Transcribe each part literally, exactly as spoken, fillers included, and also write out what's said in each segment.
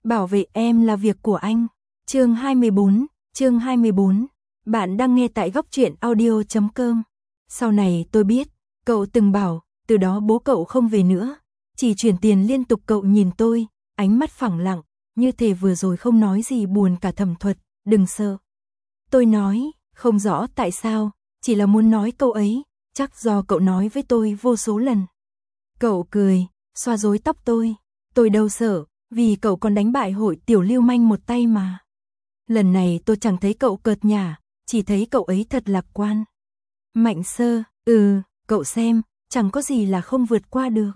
Bảo vệ em là việc của anh. Chương hai mươi bốn, chương hai mươi bốn. Bạn đang nghe tại góc truyện audio chấm com. Sau này tôi biết, cậu từng bảo, từ đó bố cậu không về nữa, chỉ chuyển tiền liên tục. Cậu nhìn tôi, ánh mắt phẳng lặng, như thể vừa rồi không nói gì buồn cả. Thẩm Thuật, đừng sợ. Tôi nói, không rõ tại sao, chỉ là muốn nói câu ấy, chắc do cậu nói với tôi vô số lần. Cậu cười, xoa rối tóc tôi, tôi đâu sợ, vì cậu còn đánh bại hội tiểu lưu manh một tay mà. Lần này tôi chẳng thấy cậu cợt nhả, chỉ thấy cậu ấy thật lạc quan. Mạnh Sơ, ừ, cậu xem, chẳng có gì là không vượt qua được.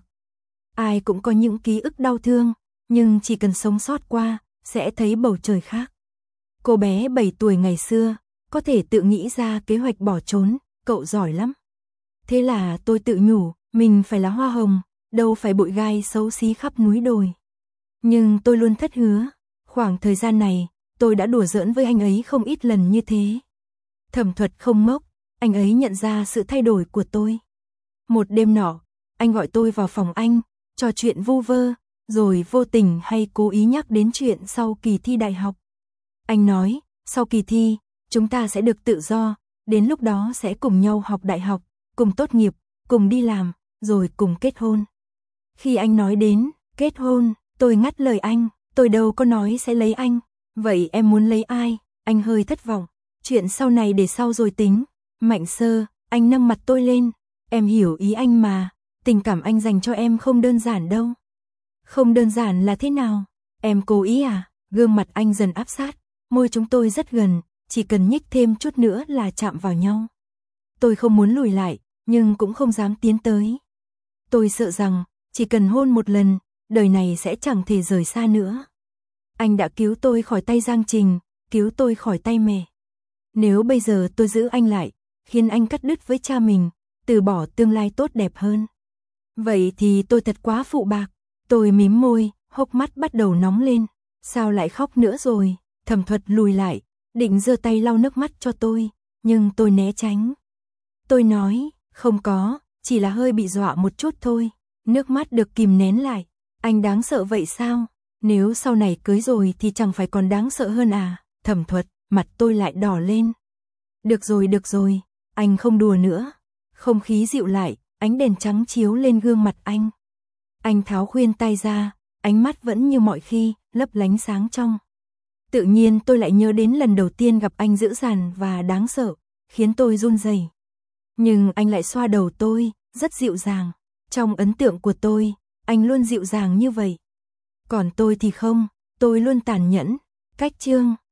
Ai cũng có những ký ức đau thương, nhưng chỉ cần sống sót qua, sẽ thấy bầu trời khác. Cô bé bảy tuổi ngày xưa, có thể tự nghĩ ra kế hoạch bỏ trốn, cậu giỏi lắm. Thế là tôi tự nhủ, mình phải là hoa hồng, đâu phải bụi gai xấu xí khắp núi đồi. Nhưng tôi luôn thất hứa, khoảng thời gian này, tôi đã đùa giỡn với anh ấy không ít lần như thế. Thẩm Thuật không ngốc, anh ấy nhận ra sự thay đổi của tôi. Một đêm nọ, anh gọi tôi vào phòng anh, trò chuyện vu vơ, rồi vô tình hay cố ý nhắc đến chuyện sau kỳ thi đại học. Anh nói, sau kỳ thi, chúng ta sẽ được tự do, đến lúc đó sẽ cùng nhau học đại học, cùng tốt nghiệp, cùng đi làm, rồi cùng kết hôn. Khi anh nói đến kết hôn, tôi ngắt lời anh, tôi đâu có nói sẽ lấy anh. Vậy em muốn lấy ai? Anh hơi thất vọng. Chuyện sau này để sau rồi tính. Mạnh Sơ, anh nâng mặt tôi lên. Em hiểu ý anh mà, tình cảm anh dành cho em không đơn giản đâu. Không đơn giản là thế nào? Em cố ý à? Gương mặt anh dần áp sát, môi chúng tôi rất gần, chỉ cần nhích thêm chút nữa là chạm vào nhau. Tôi không muốn lùi lại, nhưng cũng không dám tiến tới. Tôi sợ rằng, chỉ cần hôn một lần, đời này sẽ chẳng thể rời xa nữa. Anh đã cứu tôi khỏi tay Giang Trình, cứu tôi khỏi tay mẹ. Nếu bây giờ tôi giữ anh lại, khiến anh cắt đứt với cha mình, từ bỏ tương lai tốt đẹp hơn, vậy thì tôi thật quá phụ bạc. Tôi mím môi, hốc mắt bắt đầu nóng lên. Sao lại khóc nữa rồi? Thẩm Thuật lùi lại, định giơ tay lau nước mắt cho tôi, nhưng tôi né tránh. Tôi nói, không có, chỉ là hơi bị dọa một chút thôi. Nước mắt được kìm nén lại. Anh đáng sợ vậy sao? Nếu sau này cưới rồi thì chẳng phải còn đáng sợ hơn à? Thẩm Thuật, mặt tôi lại đỏ lên. Được rồi, được rồi, anh không đùa nữa. Không khí dịu lại, ánh đèn trắng chiếu lên gương mặt anh. Anh tháo khuyên tai ra, ánh mắt vẫn như mọi khi, lấp lánh sáng trong. Tự nhiên tôi lại nhớ đến lần đầu tiên gặp anh dữ dằn và đáng sợ, khiến tôi run rẩy. Nhưng anh lại xoa đầu tôi, rất dịu dàng. Trong ấn tượng của tôi, anh luôn dịu dàng như vậy. Còn tôi thì không, tôi luôn tàn nhẫn. Cách chương